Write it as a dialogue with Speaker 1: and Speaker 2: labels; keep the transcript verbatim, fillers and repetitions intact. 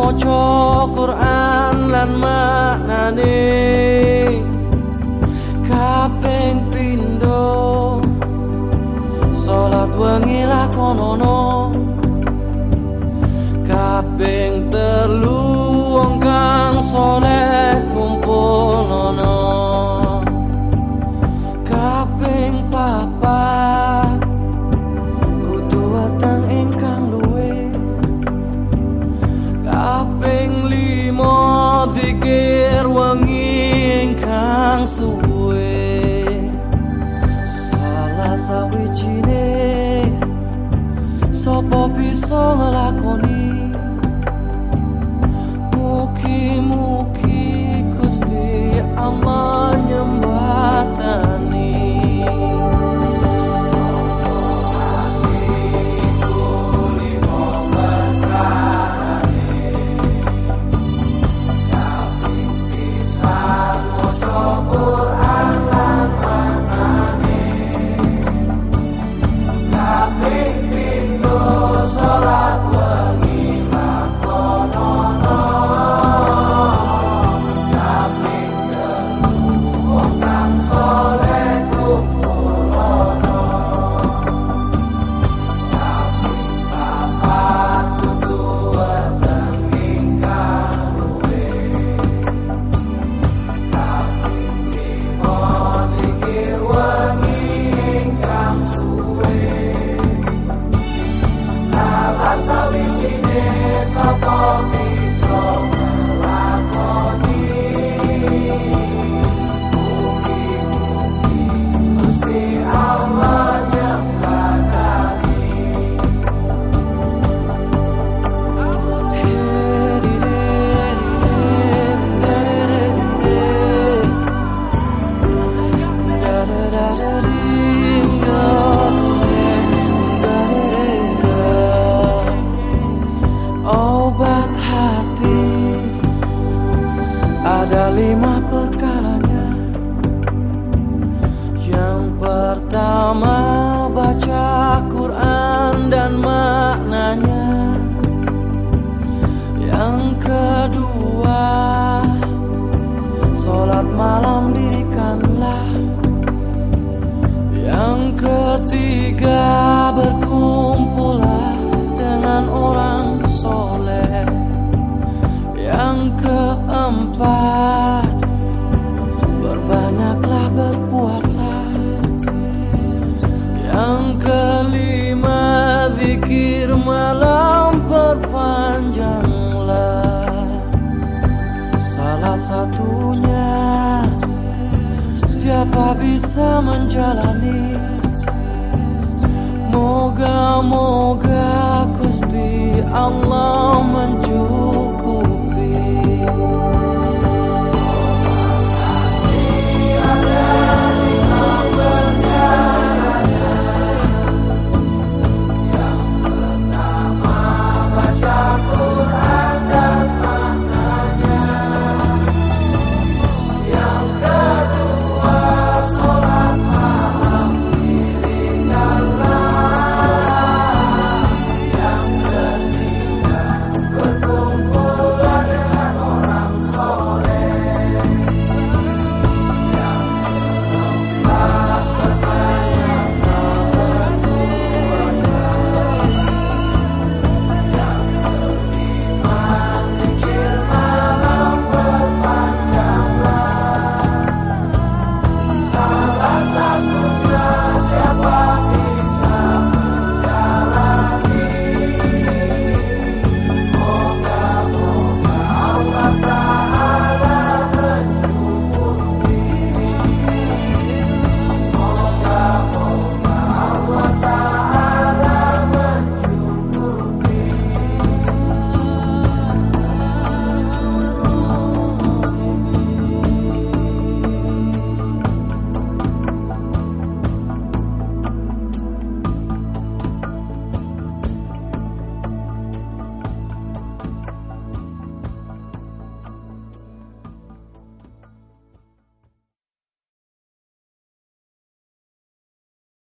Speaker 1: maca Quran lan maknane. Kaping pindho salat wengi lakonono. Kaping telu wong kang saleh kumpulana. Kaping papat kudu weteng ingkang luwe. Kaping lima zikir wengi ingkang suwe. Salah sawijine sapa bisa nglakoni. Mugi-mugi Gusti Allah nyembatani. Ada lima perkaranya. Yang pertama baca Quran dan maknanya. Yang kedua salat malam dirikanlah. Yang ketiga berkumpullah dengan orang soleh. Yang keempat berbanyaklah berpuasa. Yang kelima zikir malam perpanjanglah. Salah satunya siapa bisa menjalani. Moga-moga Gusti Allah